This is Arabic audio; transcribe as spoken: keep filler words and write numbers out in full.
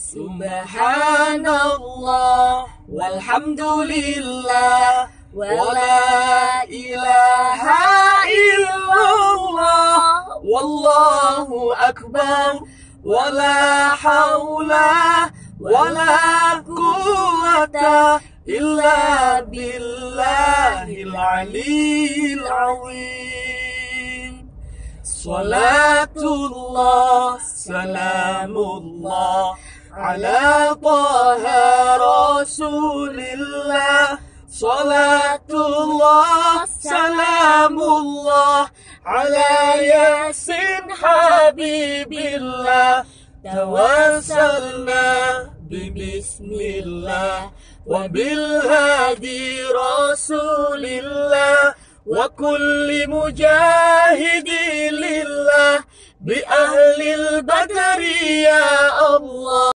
سبحان الله والحمد لله ولا إله إلا الله والله أكبر ولا حول ولا قوة إلا بالله العلي العظيم. صلاة الله سلام الله على طه رسول الله. صلاة الله سلام الله على ياسين حبيب الله. توسلنا ببسم الله وبالهادي رسول الله وكل مجاهد لله بأهل البدر يا الله.